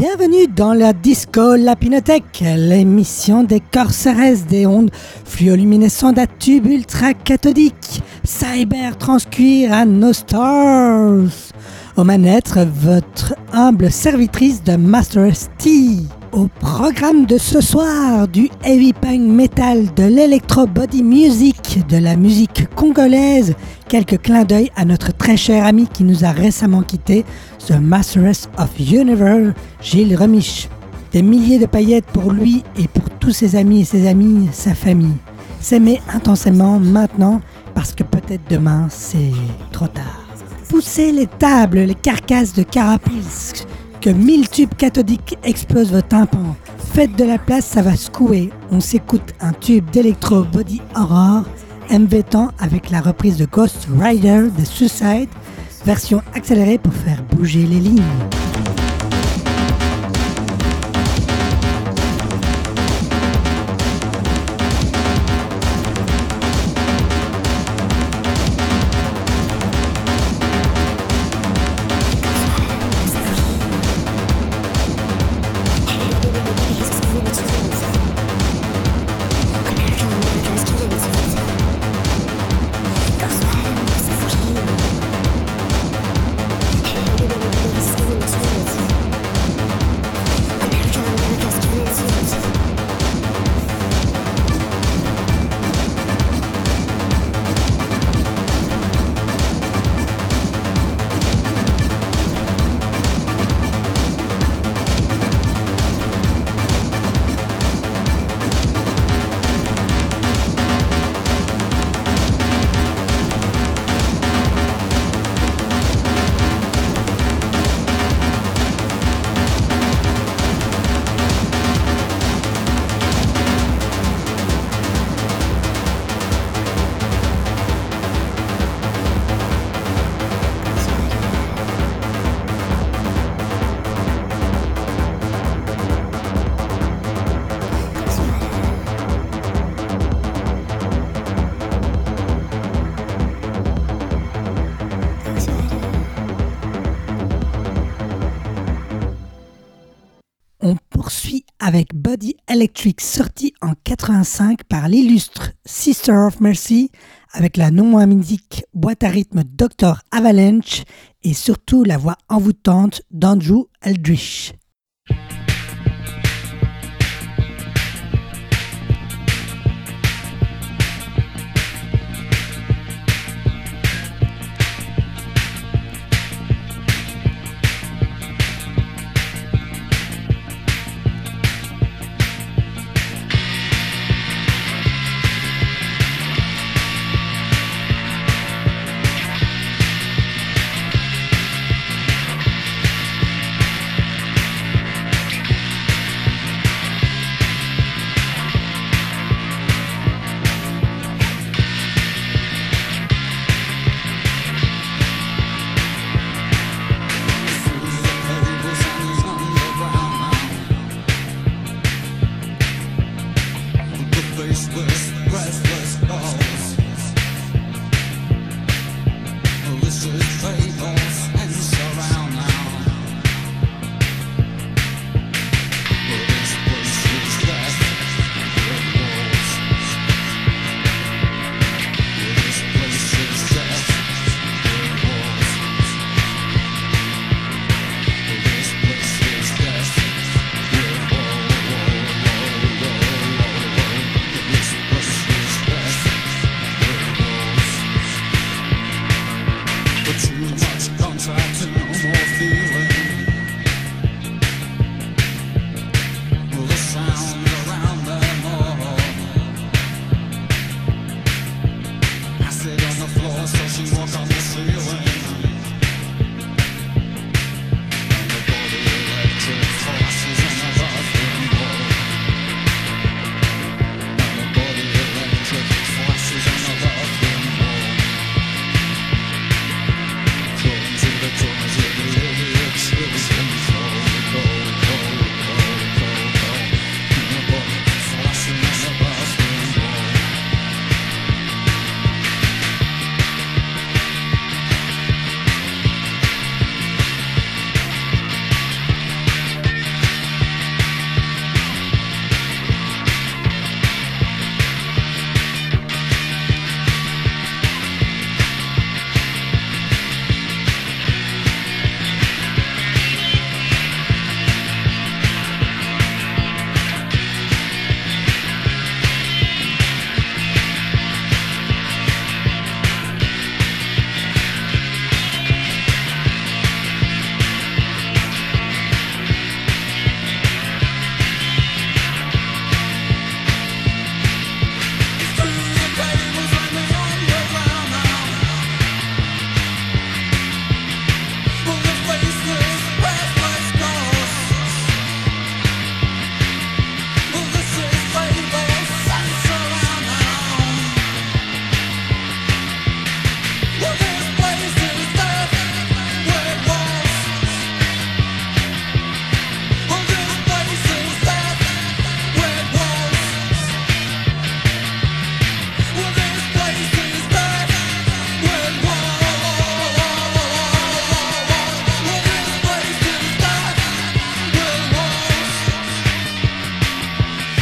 Bienvenue dans la Disco Lapinothèque, l'émission des corseresses des ondes fluoluminescentes à tubes ultra cathodiques, cyber transcuir à nos stars. Aux manettes, votre humble servitrice de Master ST. Au programme de ce soir, du heavy punk metal, de l'électro body music, de la musique congolaise, quelques clins d'œil à notre très cher ami qui nous a récemment quitté, The Masters of Universe, Gilles Remiche. Des milliers de paillettes pour lui et pour tous ses amis et ses amies, sa famille. S'aimer intensément maintenant parce que peut-être demain c'est trop tard. Poussez les tables, les carcasses de carapace, que 1000 tubes cathodiques explosent vos tympans. Faites de la place, ça va secouer. On s'écoute un tube d'électro body horror, MV-temps avec la reprise de Ghost Rider de Suicide, version accélérée pour faire bouger les lignes. Avec Body Electric, sorti en 85 par l'illustre Sister of Mercy, avec la non moins mythique boîte à rythme Dr. Avalanche et surtout la voix envoûtante d'Andrew Eldritch.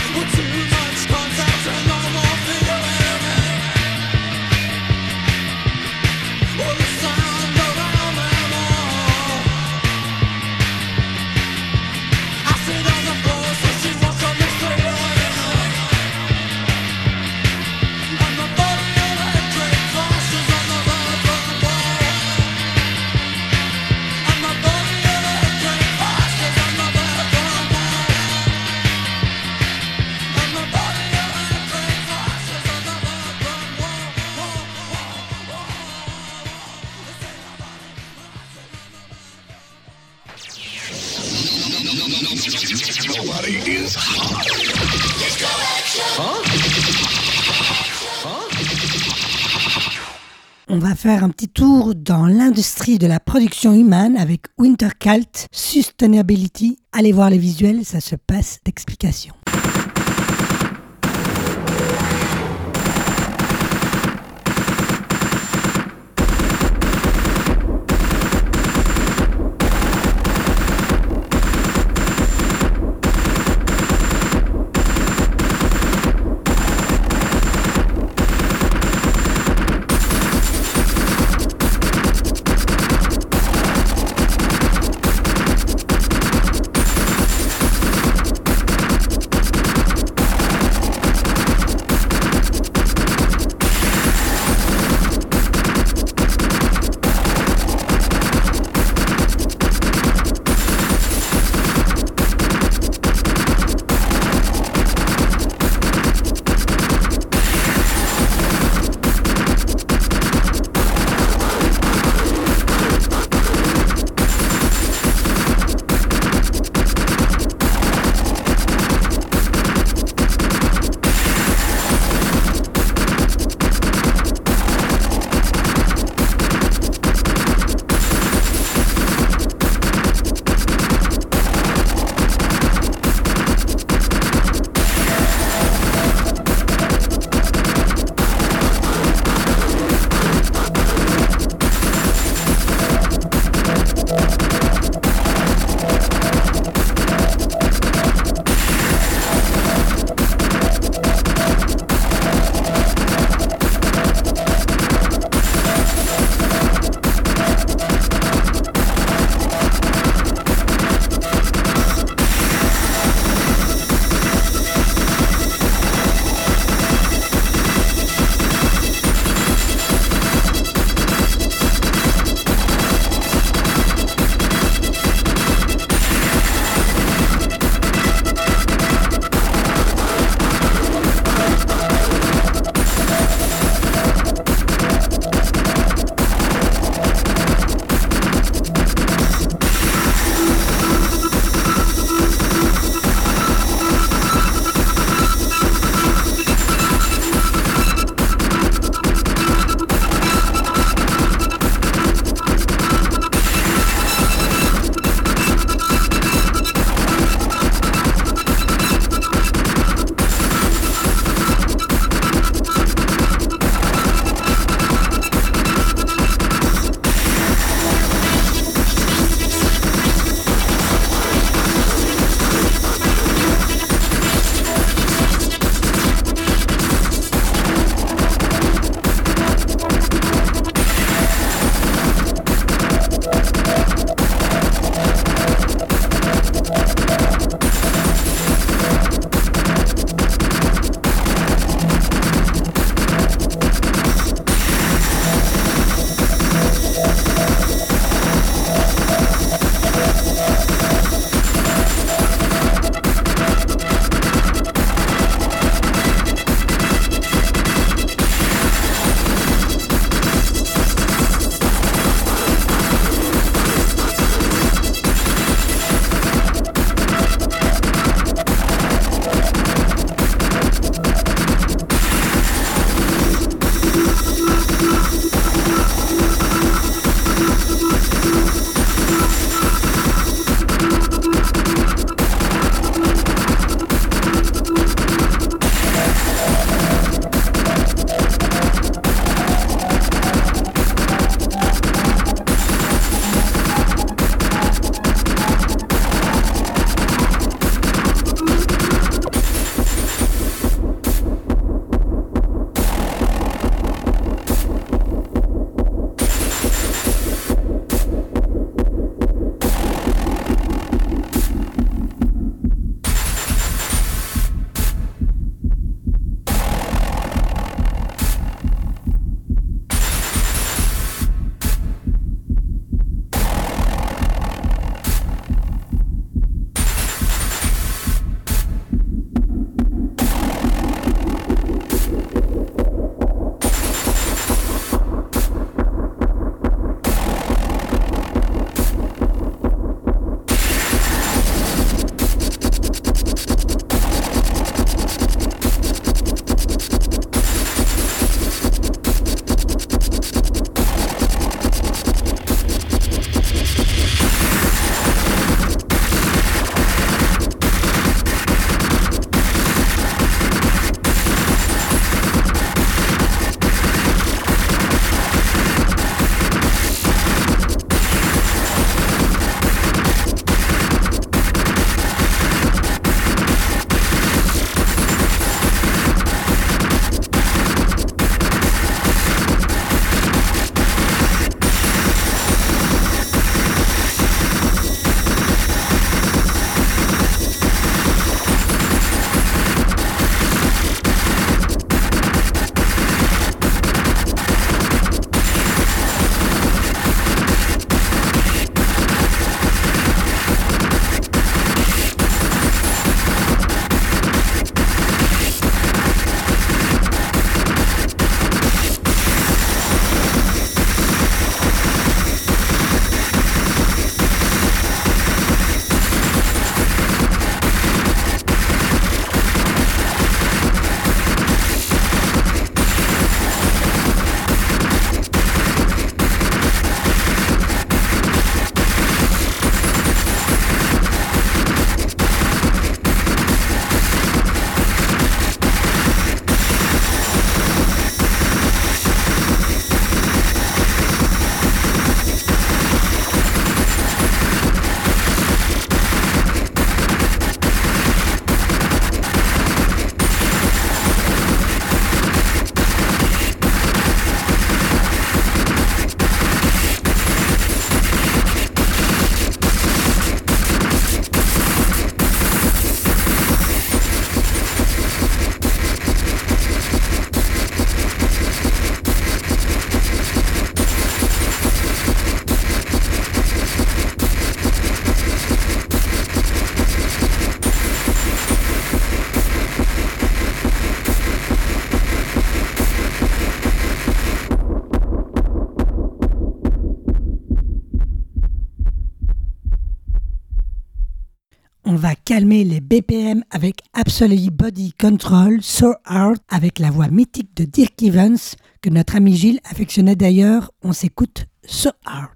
On va faire un petit tour dans l'industrie de la production humaine avec Wintercalt Sustainability. Allez voir les visuels, ça se passe d'explication. calmer les BPM avec Absolute Body Control, So Hard, avec la voix mythique de Dirk Evans, que notre ami Gilles affectionnait d'ailleurs. On s'écoute So Hard.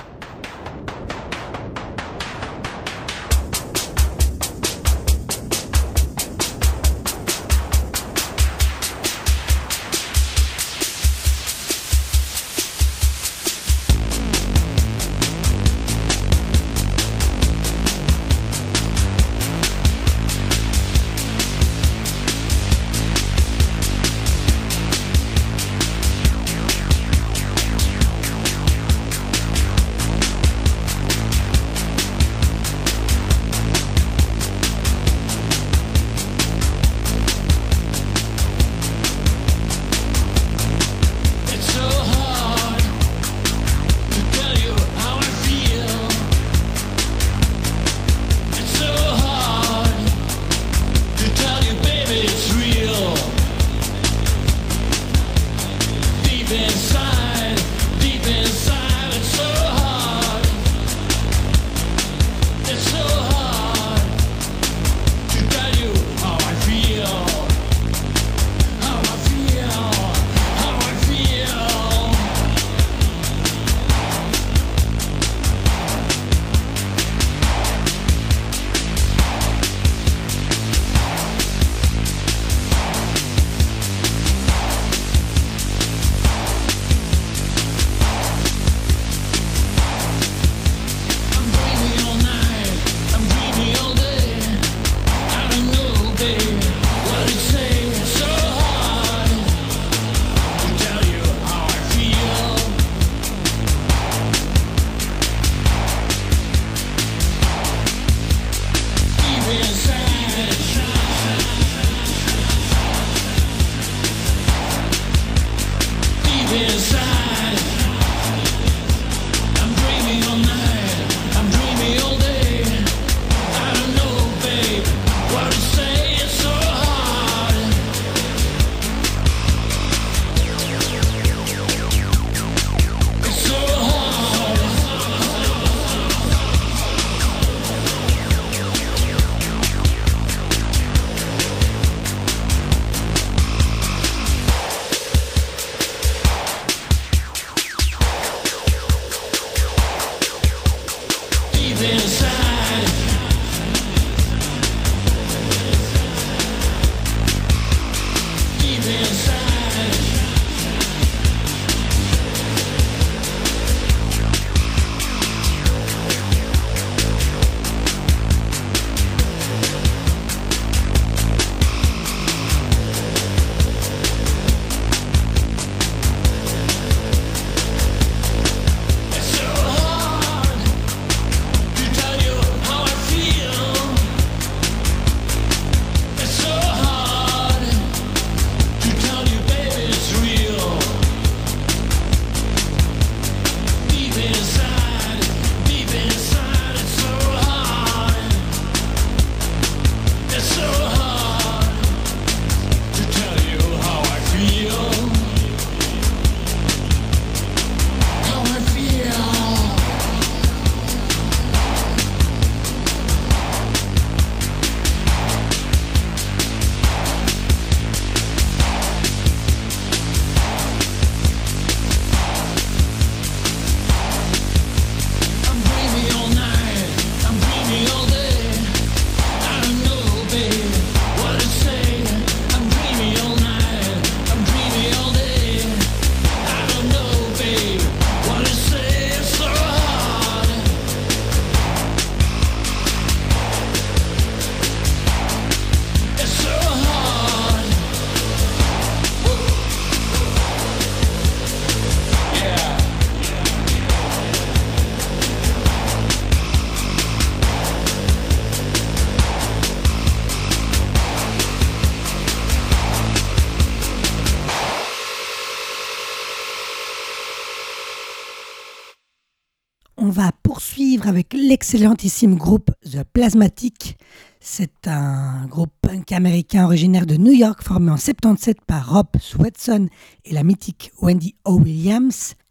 On va poursuivre avec l'excellentissime groupe The Plasmatic. C'est un groupe punk américain originaire de New York formé en 77 par Rob Swetson et la mythique Wendy O. Williams.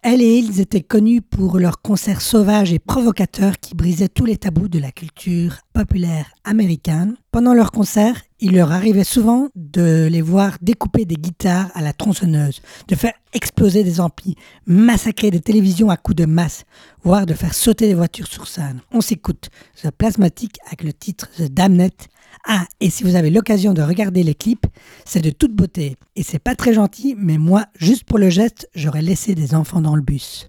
Elle et ils étaient connus pour leurs concerts sauvages et provocateurs qui brisaient tous les tabous de la culture populaire américaine. Pendant leurs concerts, il leur arrivait souvent de les voir découper des guitares à la tronçonneuse, de faire exploser des amplis, massacrer des télévisions à coups de masse, voire de faire sauter des voitures sur scène. On s'écoute The Plasmatic avec le titre The Damned. Ah, et si vous avez l'occasion de regarder les clips, c'est de toute beauté. Et c'est pas très gentil, mais moi, juste pour le geste, j'aurais laissé des enfants dans le bus.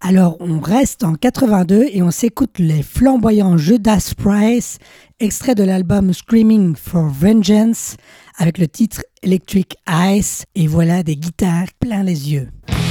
Alors on reste en 82 et on s'écoute les flamboyants Judas Priest, extrait de l'album Screaming for Vengeance avec le titre Electric Ice, et voilà des guitares plein les yeux.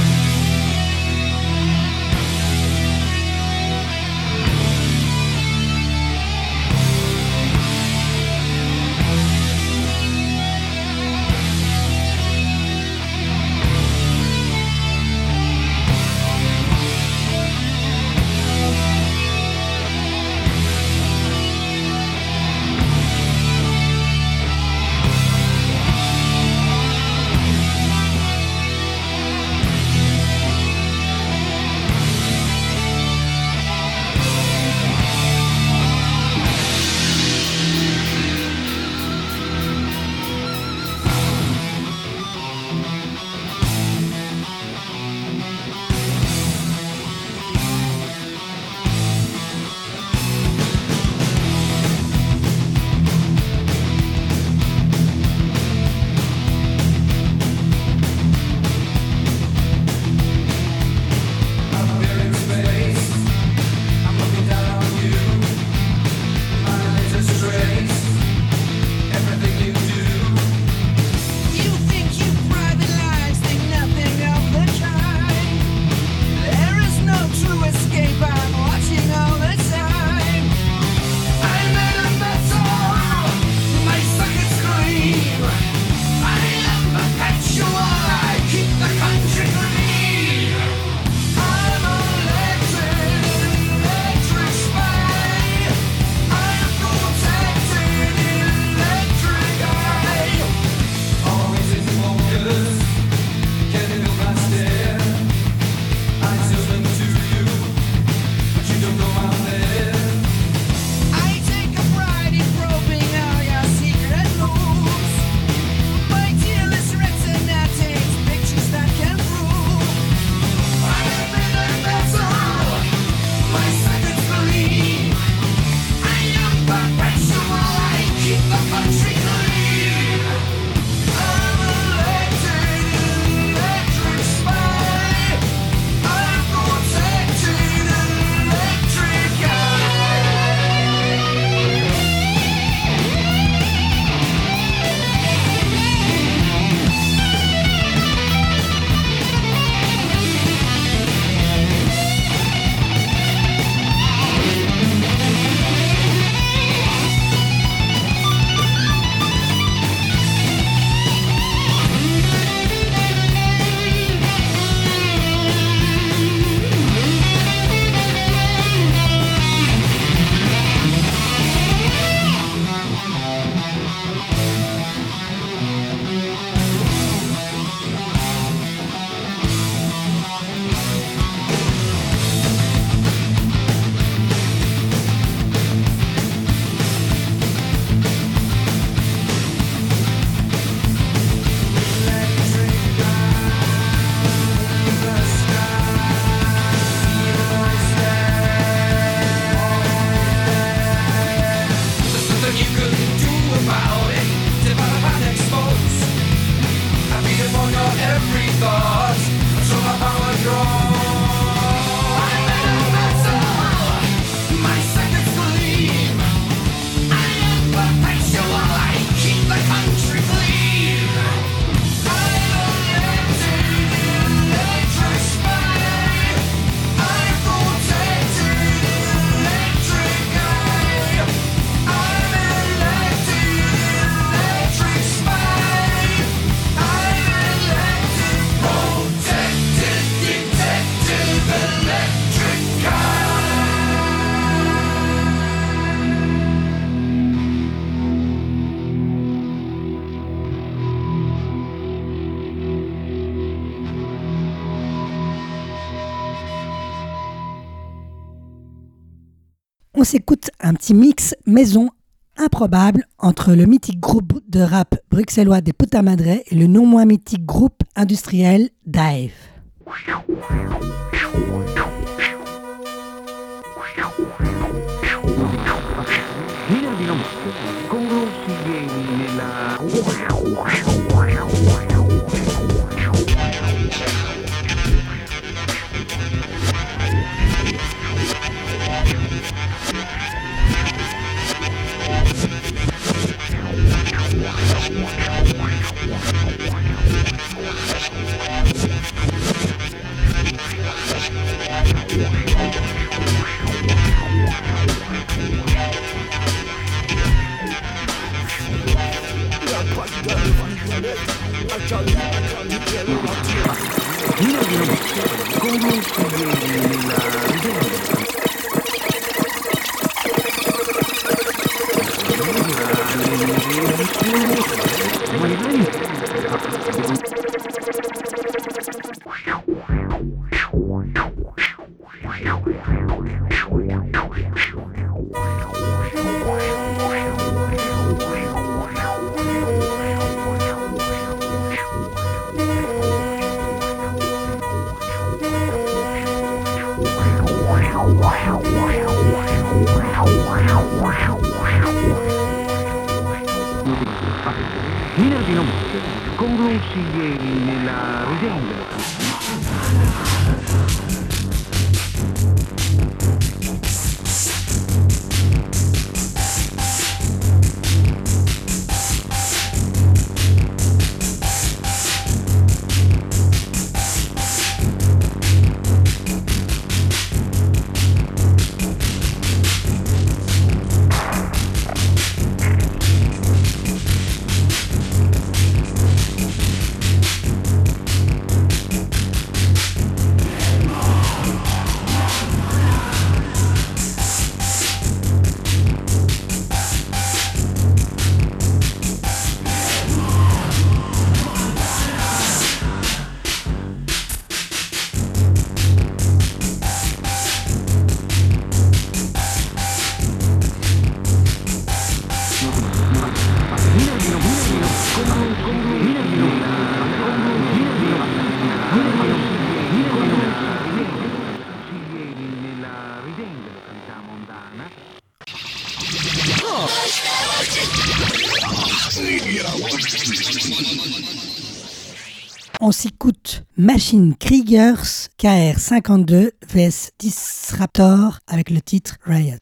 On s'écoute un petit mix maison improbable entre le mythique groupe de rap bruxellois des Puta Madre et le non moins mythique groupe industriel Dive. Minardi non conclusi ieri nella Ridendera. On s'écoute Machine Kriegers KR52 vs Disruptor avec le titre Riot.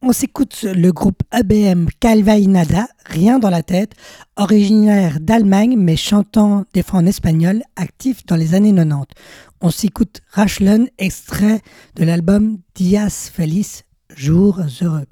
On s'écoute le groupe EBM Calvainada, Rien dans la tête, originaire d'Allemagne mais chantant des fois en espagnol, actif dans les années 90. On s'écoute Rachlen, extrait de l'album Dias Feliz, Jours heureux.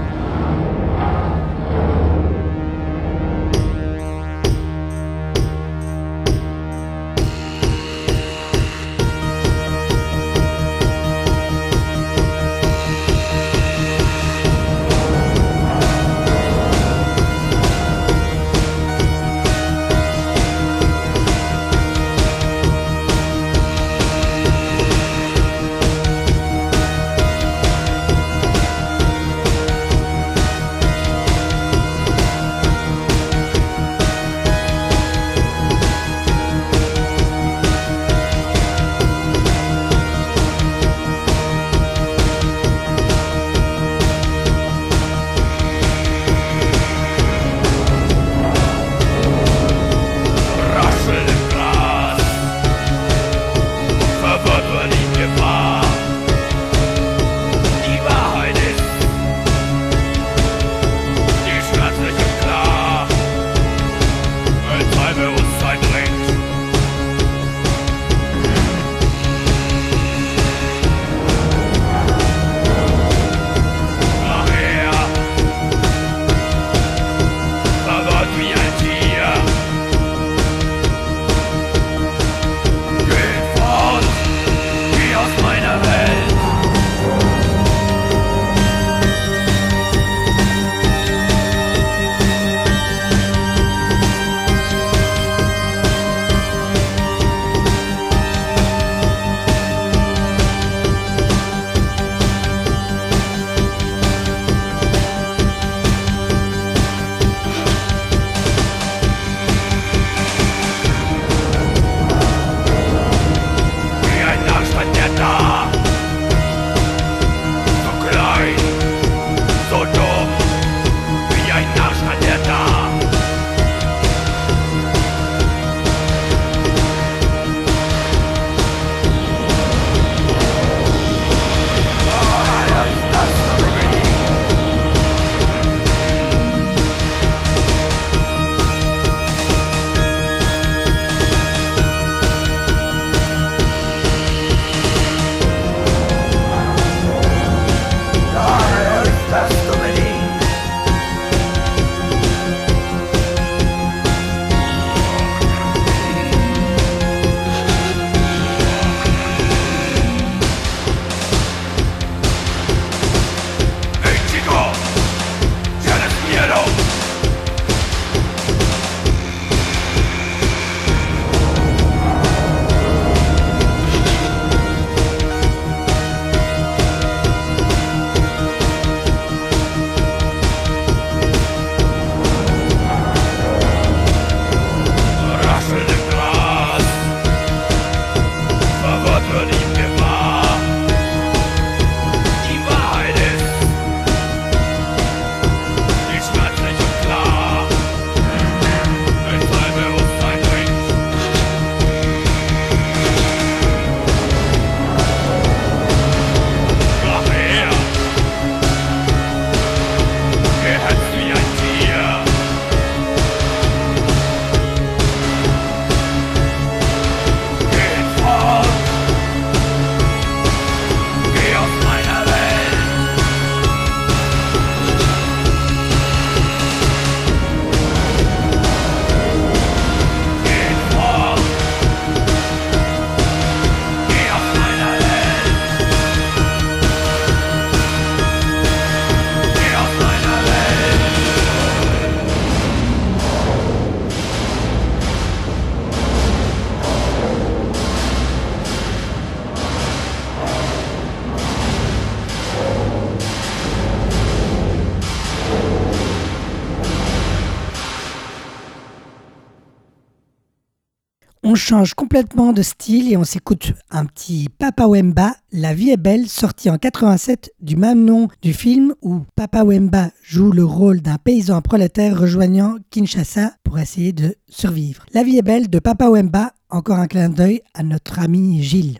On change complètement de style et on s'écoute un petit Papa Wemba, La vie est belle, sorti en 87 du même nom du film où Papa Wemba joue le rôle d'un paysan prolétaire rejoignant Kinshasa pour essayer de survivre. La vie est belle de Papa Wemba, encore un clin d'œil à notre ami Gilles.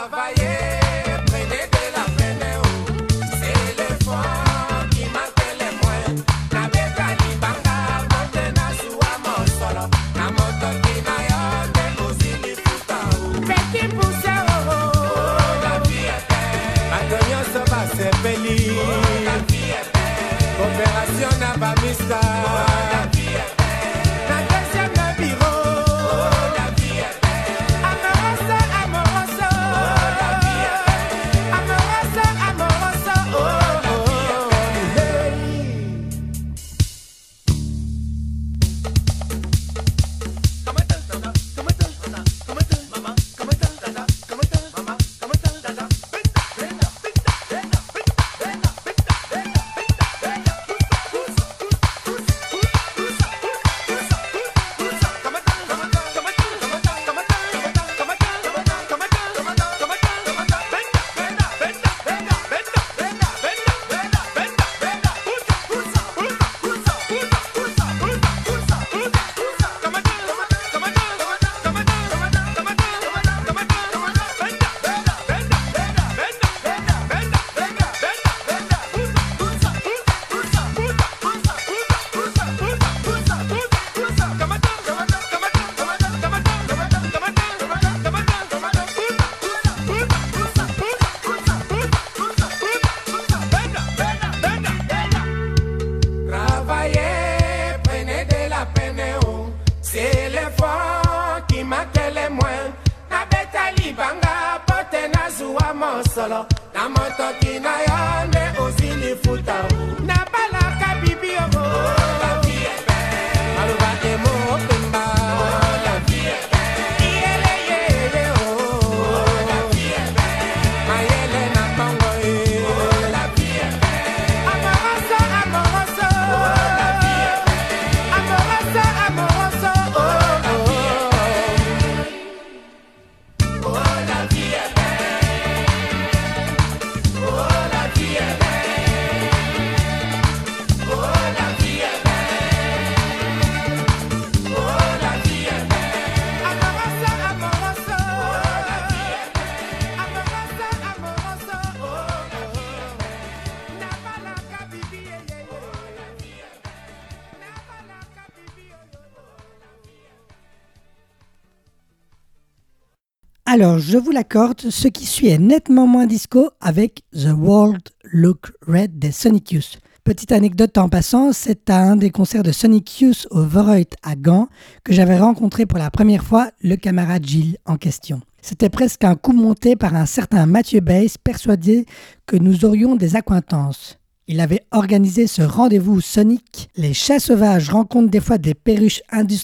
Alors, je vous l'accorde, ce qui suit est nettement moins disco avec The World Look Red des Sonic Youth. Petite anecdote en passant, c'est à un des concerts de Sonic Youth au Vorreut à Gand que j'avais rencontré pour la première fois le camarade Gilles en question. C'était presque un coup monté par un certain Mathieu Bass, persuadé que nous aurions des accointances. Il avait organisé ce rendez-vous Sonic. Les chats sauvages rencontrent des fois des perruches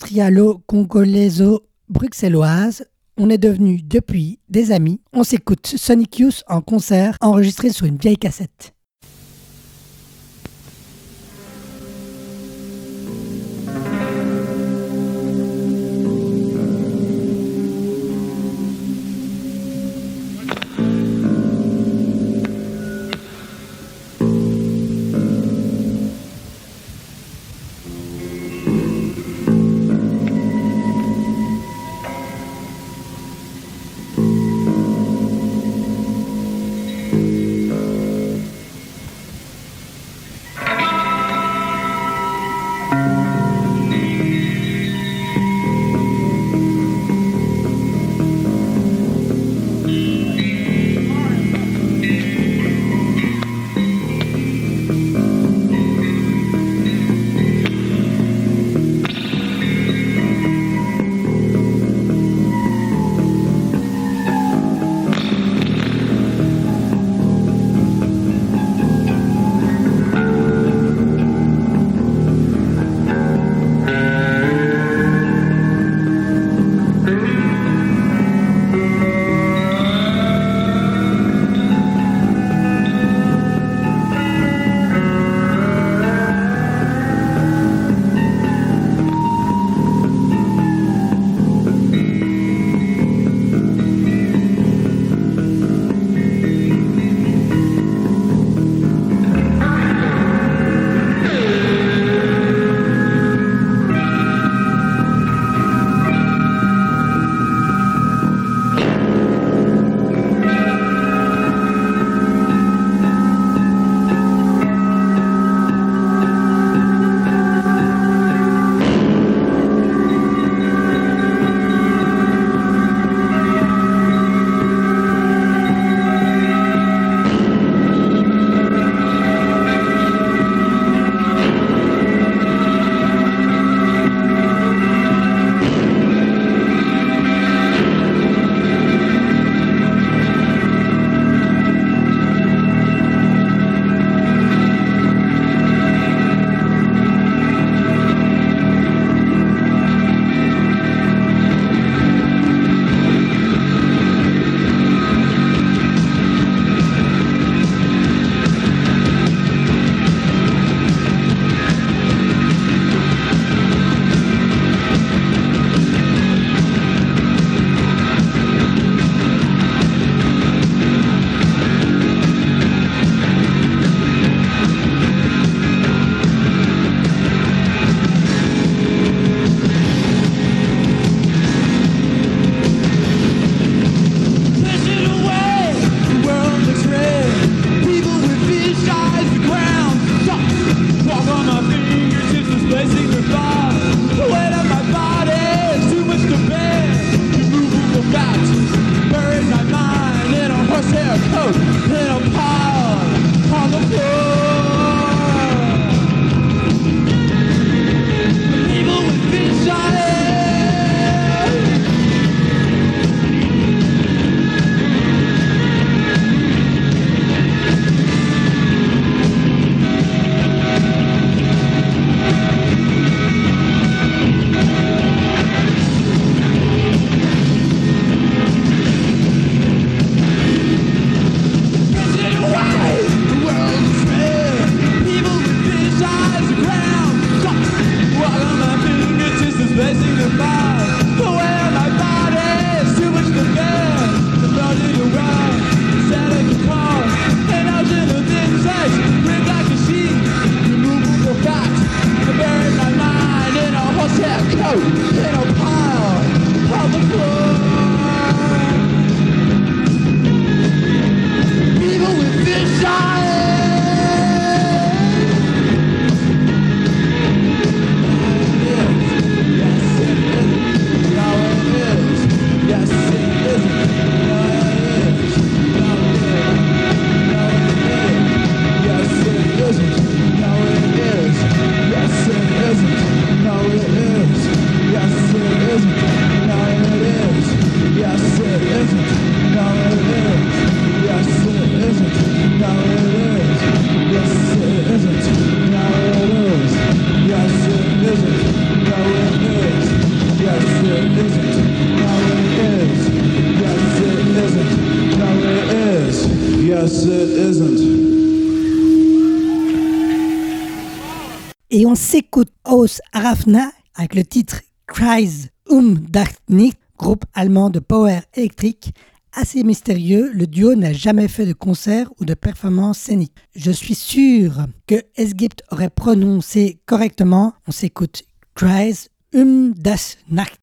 industrialo-congolaiso-bruxelloises. On est devenus depuis des amis. On s'écoute Sonic Youth en concert enregistré sur une vieille cassette. Yes, it isn't. Et on s'écoute Aus Arafna avec le titre Kreis das nicht, groupe allemand de power électrique. Assez mystérieux, le duo n'a jamais fait de concert ou de performance scénique. Je suis sûr que Esgipt aurait prononcé correctement. On s'écoute Kreis das Nacht.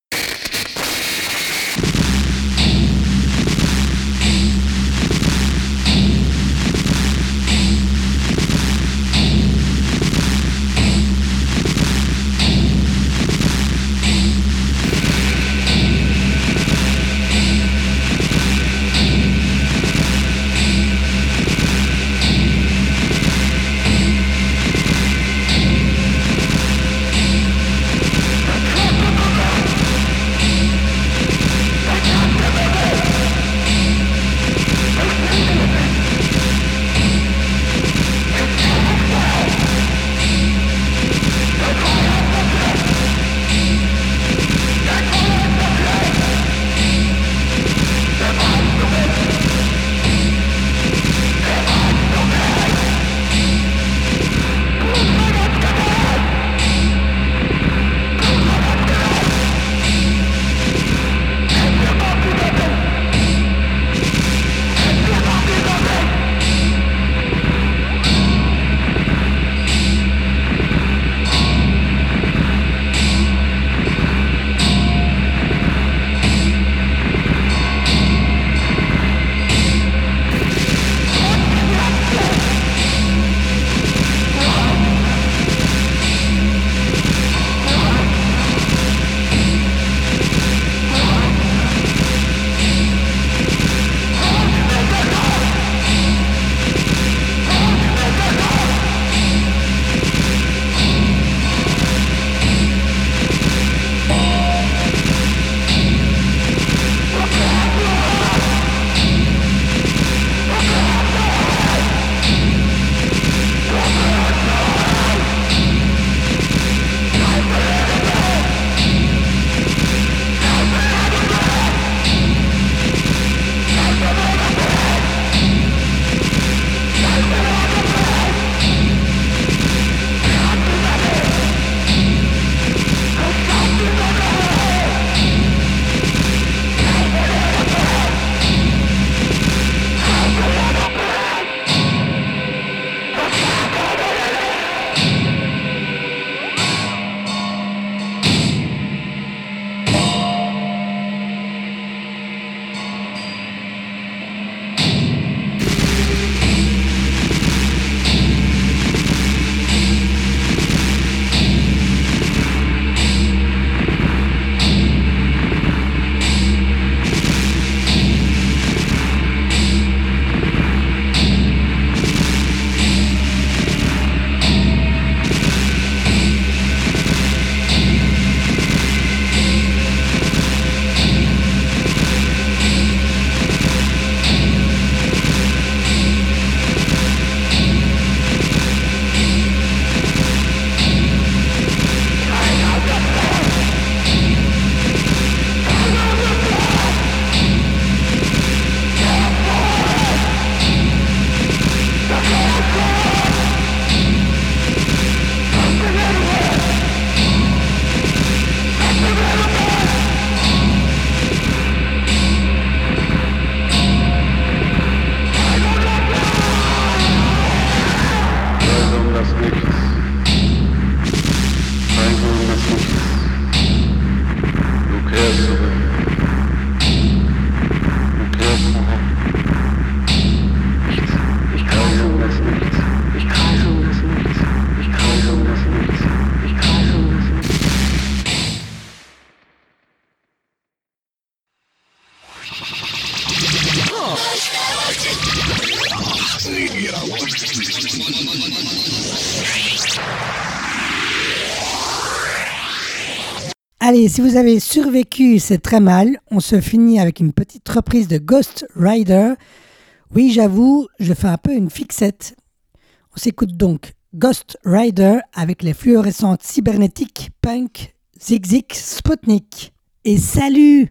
Allez, si vous avez survécu, c'est très mal. On se finit avec une petite reprise de Ghost Rider. Oui, j'avoue, je fais un peu une fixette. On s'écoute donc Ghost Rider avec les fluorescentes cybernétiques punk Zig Zig Sputnik. Et salut!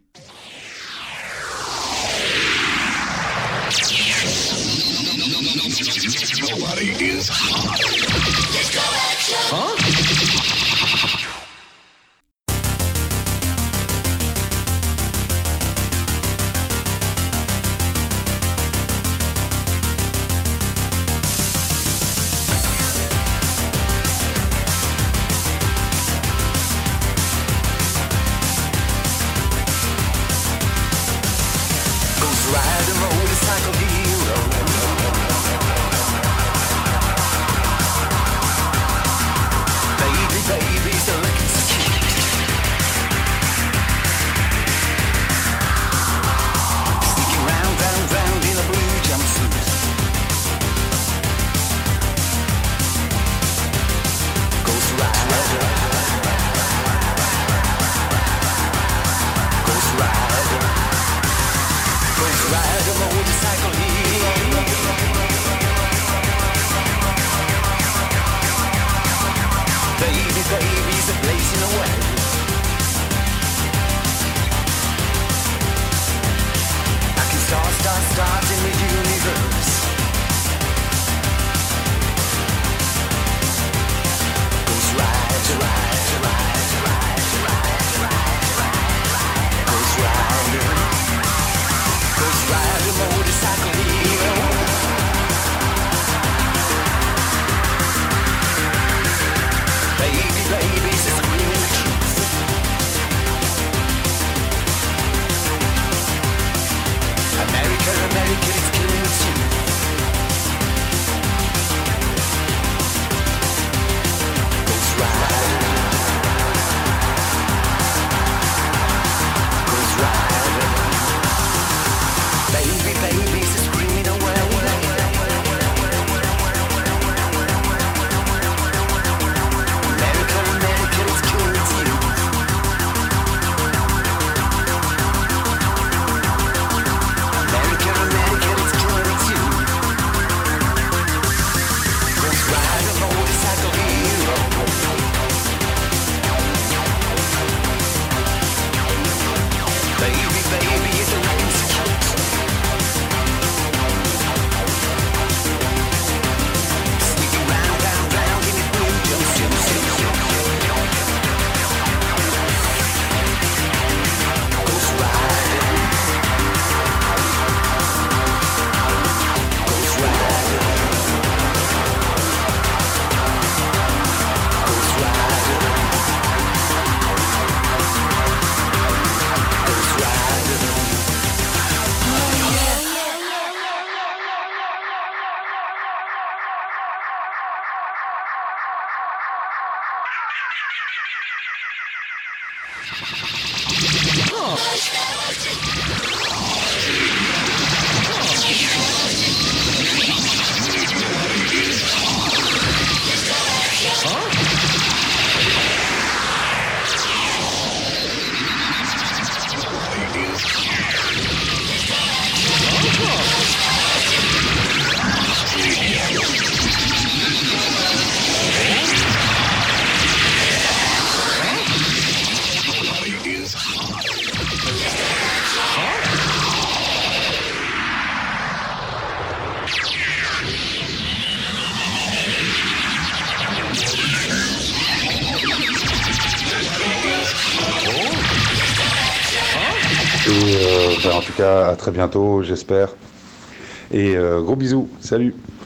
En tout cas, à très bientôt, j'espère. Et gros bisous, salut.